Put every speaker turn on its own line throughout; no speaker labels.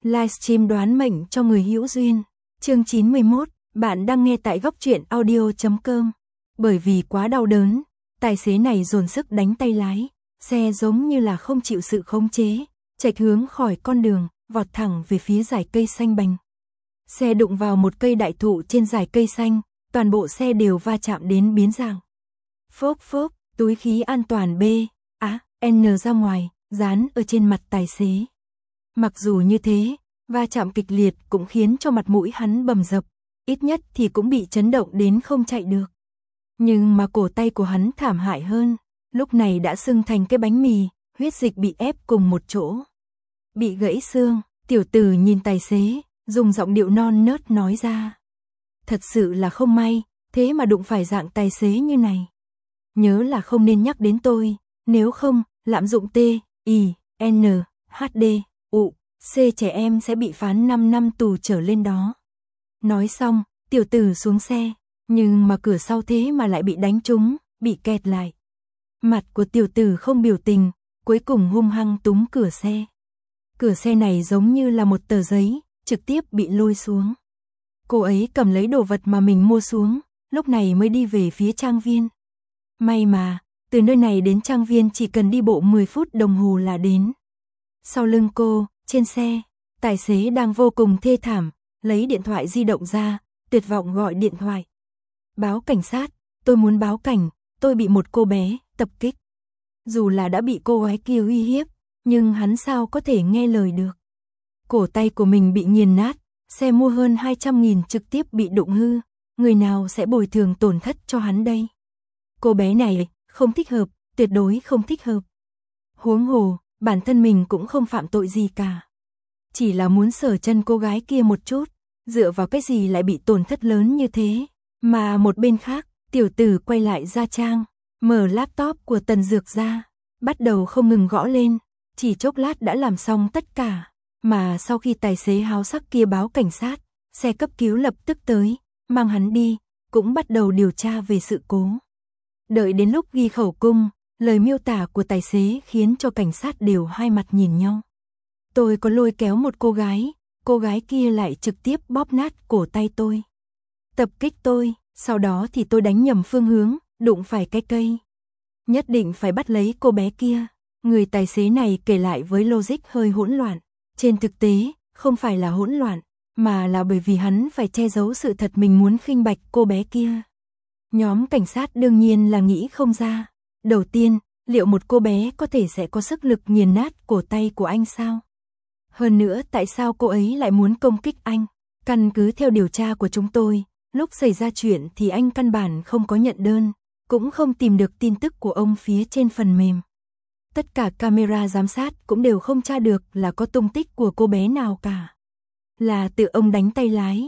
Livestream đoán mệnh cho người hữu duyên. Chương 91, bạn đang nghe tại góc truyện audio.com. Bởi vì quá đau đớn, tài xế này dồn sức đánh tay lái, xe giống như là không chịu sự khống chế, chệch hướng khỏi con đường, vọt thẳng về phía dải cây xanh bành. Xe đụng vào một cây đại thụ trên dải cây xanh, toàn bộ xe đều va chạm đến biến dạng. Phốc phốc, túi khí an toàn B, N ra ngoài, dán ở trên mặt tài xế. Mặc dù như thế, va chạm kịch liệt cũng khiến cho mặt mũi hắn bầm dập, ít nhất thì cũng bị chấn động đến không chạy được. Nhưng mà cổ tay của hắn thảm hại hơn, lúc này đã sưng thành cái bánh mì, huyết dịch bị ép cùng một chỗ. Bị gãy xương, tiểu tử nhìn tài xế, dùng giọng điệu non nớt nói ra. Thật sự là không may, thế mà đụng phải dạng tài xế như này. Nhớ là không nên nhắc đến tôi, nếu không, lạm dụng T, I, N, H, D, U, C trẻ em sẽ bị phán 5 năm tù trở lên đó. Nói xong, tiểu tử xuống xe, nhưng mà cửa sau thế mà lại bị đánh trúng, bị kẹt lại. Mặt của tiểu tử không biểu tình, cuối cùng hung hăng túm cửa xe. Cửa xe này giống như là một tờ giấy, trực tiếp bị lôi xuống. Cô ấy cầm lấy đồ vật mà mình mua xuống, lúc này mới đi về phía trang viên. May mà, từ nơi này đến trang viên chỉ cần đi bộ 10 phút đồng hồ là đến. Sau lưng cô, trên xe, tài xế đang vô cùng thê thảm, lấy điện thoại di động ra, tuyệt vọng gọi điện thoại. Báo cảnh sát, tôi muốn báo cảnh, tôi bị một cô bé tập kích. Dù là đã bị cô gái kia uy hiếp, nhưng hắn sao có thể nghe lời được. Cổ tay của mình bị nghiền nát, xe mua hơn 200.000 trực tiếp bị đụng hư, người nào sẽ bồi thường tổn thất cho hắn đây? Cô bé này không thích hợp, tuyệt đối không thích hợp. Huống hồ, bản thân mình cũng không phạm tội gì cả. Chỉ là muốn sờ chân cô gái kia một chút, dựa vào cái gì lại bị tổn thất lớn như thế. Mà một bên khác, tiểu tử quay lại gia trang, mở laptop của Tần Dược ra, bắt đầu không ngừng gõ lên, chỉ chốc lát đã làm xong tất cả. Mà sau khi tài xế háo sắc kia báo cảnh sát, xe cấp cứu lập tức tới, mang hắn đi, cũng bắt đầu điều tra về sự cố. Đợi đến lúc ghi khẩu cung, lời miêu tả của tài xế khiến cho cảnh sát đều hai mặt nhìn nhau. Tôi có lôi kéo một cô gái kia lại trực tiếp bóp nát cổ tay tôi. Tập kích tôi, sau đó thì tôi đánh nhầm phương hướng, đụng phải cái cây. Nhất định phải bắt lấy cô bé kia. Người tài xế này kể lại với logic hơi hỗn loạn. Trên thực tế, không phải là hỗn loạn, mà là bởi vì hắn phải che giấu sự thật mình muốn khinh bạch cô bé kia. Nhóm cảnh sát đương nhiên là nghĩ không ra. Đầu tiên, liệu một cô bé có thể sẽ có sức lực nghiền nát cổ tay của anh sao? Hơn nữa tại sao cô ấy lại muốn công kích anh? Căn cứ theo điều tra của chúng tôi, lúc xảy ra chuyện thì anh căn bản không có nhận đơn, cũng không tìm được tin tức của ông phía trên phần mềm. Tất cả camera giám sát cũng đều không tra được là có tung tích của cô bé nào cả. Là tự ông đánh tay lái,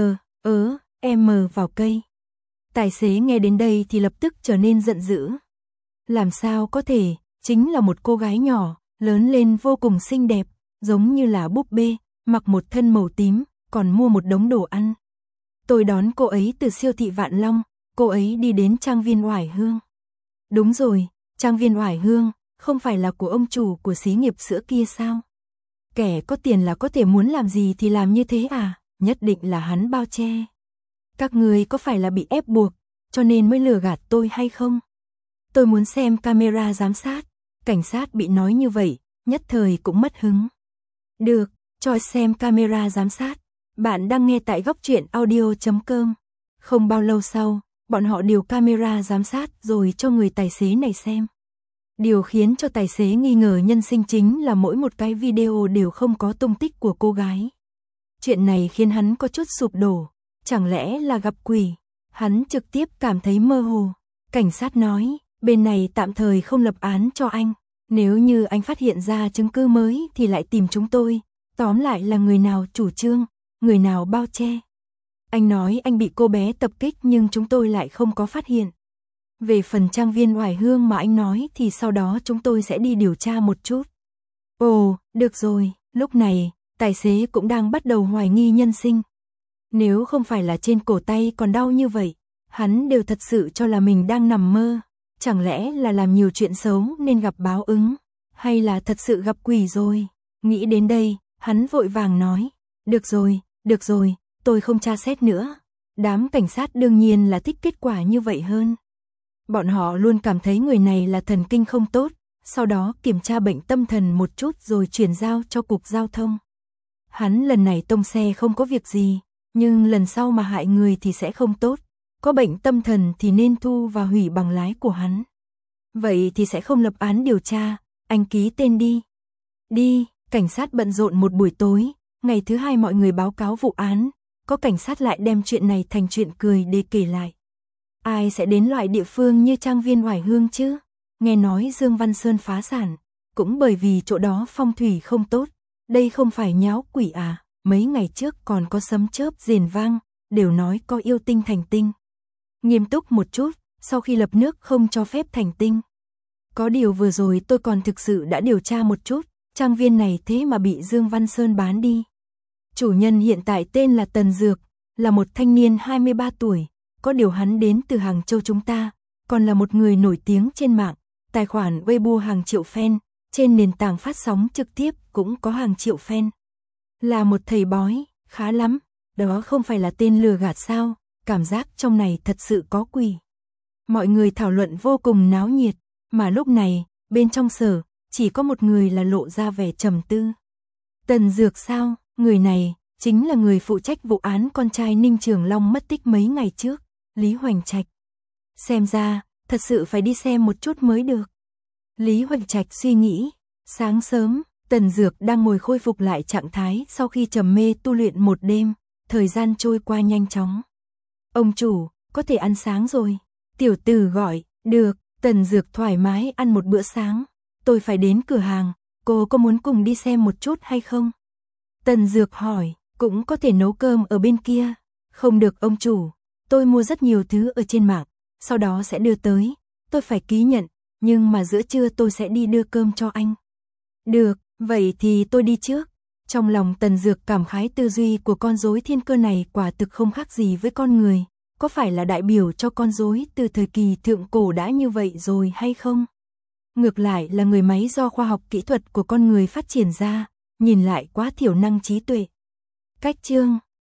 vào cây. Tài xế nghe đến đây thì lập tức trở nên giận dữ. Làm sao có thể, chính là một cô gái nhỏ, lớn lên vô cùng xinh đẹp, giống như là búp bê, mặc một thân màu tím, còn mua một đống đồ ăn. Tôi đón cô ấy từ siêu thị Vạn Long, cô ấy đi đến trang viên Oải Hương. Đúng rồi, trang viên Oải Hương, không phải là của ông chủ của xí nghiệp sữa kia sao? Kẻ có tiền là có thể muốn làm gì thì làm như thế à? Nhất định là hắn bao che. Các người có phải là bị ép buộc, cho nên mới lừa gạt tôi hay không? Tôi muốn xem camera giám sát. Cảnh sát bị nói như vậy, nhất thời cũng mất hứng. Được, cho xem camera giám sát. Bạn đang nghe tại góc truyện audio.com. Không bao lâu sau, bọn họ điều camera giám sát rồi cho người tài xế này xem. Điều khiến cho tài xế nghi ngờ nhân sinh chính là mỗi một cái video đều không có tung tích của cô gái. Chuyện này khiến hắn có chút sụp đổ. Chẳng lẽ là gặp quỷ? Hắn trực tiếp cảm thấy mơ hồ. Cảnh sát nói, bên này tạm thời không lập án cho anh. Nếu như anh phát hiện ra chứng cứ mới thì lại tìm chúng tôi. Tóm lại là người nào chủ trương, người nào bao che. Anh nói anh bị cô bé tập kích nhưng chúng tôi lại không có phát hiện. Về phần trang viên Oải Hương mà anh nói thì sau đó chúng tôi sẽ đi điều tra một chút. Ồ, được rồi, lúc này, tài xế cũng đang bắt đầu hoài nghi nhân sinh. Nếu không phải là trên cổ tay còn đau như vậy, hắn đều thật sự cho là mình đang nằm mơ. Chẳng lẽ là làm nhiều chuyện xấu nên gặp báo ứng, hay là thật sự gặp quỷ rồi? Nghĩ đến đây, Hắn vội vàng nói, được rồi, tôi không tra xét nữa. Đám cảnh sát đương nhiên là thích kết quả như vậy hơn. Bọn họ luôn cảm thấy người này là thần kinh không tốt, sau đó kiểm tra bệnh tâm thần một chút rồi chuyển giao cho cục giao thông. Hắn lần này tông xe không có việc gì, nhưng lần sau mà hại người thì sẽ không tốt. Có bệnh tâm thần thì nên thu và hủy bằng lái của hắn. Vậy thì sẽ không lập án điều tra, anh ký tên đi. Đi, cảnh sát bận rộn một buổi tối, ngày thứ hai mọi người báo cáo vụ án, có cảnh sát lại đem chuyện này thành chuyện cười để kể lại. Ai sẽ đến loại địa phương như trang viên Hoài Hương chứ? Nghe nói Dương Văn Sơn phá sản, cũng bởi vì chỗ đó phong thủy không tốt. Đây không phải nháo quỷ à, mấy ngày trước còn có sấm chớp rền vang, đều nói có yêu tinh thành tinh. Nghiêm túc một chút, sau khi lập nước không cho phép thành tinh. Có điều vừa rồi tôi còn thực sự đã điều tra một chút, trang viên này thế mà bị Dương Văn Sơn bán đi. Chủ nhân hiện tại tên là Tần Dược, là một thanh niên 23 tuổi, có điều hắn đến từ Hàng Châu chúng ta, còn là một người nổi tiếng trên mạng, tài khoản Weibo hàng triệu fan, trên nền tảng phát sóng trực tiếp cũng có hàng triệu fan. Là một thầy bói, khá lắm, đó không phải là tên lừa gạt sao, cảm giác trong này thật sự có quỷ. Mọi người thảo luận vô cùng náo nhiệt, mà lúc này, bên trong sở, chỉ có một người là lộ ra vẻ trầm tư. Tần Dược sao, người này, chính là người phụ trách vụ án con trai Ninh Trường Long mất tích mấy ngày trước, Lý Hoành Trạch. Xem ra, thật sự phải đi xem một chút mới được. Lý Hoành Trạch suy nghĩ, sáng sớm, Tần Dược đang ngồi khôi phục lại trạng thái sau khi trầm mê tu luyện một đêm, thời gian trôi qua nhanh chóng. Ông chủ, có thể ăn sáng rồi. Tiểu tử gọi, được, Tần Dược thoải mái ăn một bữa sáng. Tôi phải đến cửa hàng, cô có muốn cùng đi xem một chút hay không? Tần Dược hỏi, cũng có thể nấu cơm ở bên kia. Không được ông chủ, tôi mua rất nhiều thứ ở trên mạng, sau đó sẽ đưa tới. Tôi phải ký nhận, nhưng mà giữa trưa tôi sẽ đi đưa cơm cho anh. Được, vậy thì tôi đi trước. Trong lòng Tần Dược cảm khái tư duy của con rối thiên cơ này quả thực không khác gì với con người. Có phải là đại biểu cho con rối từ thời kỳ thượng cổ đã như vậy rồi hay không? Ngược lại là người máy do khoa học kỹ thuật của con người phát triển ra, nhìn lại quá thiểu năng trí tuệ. Cách chương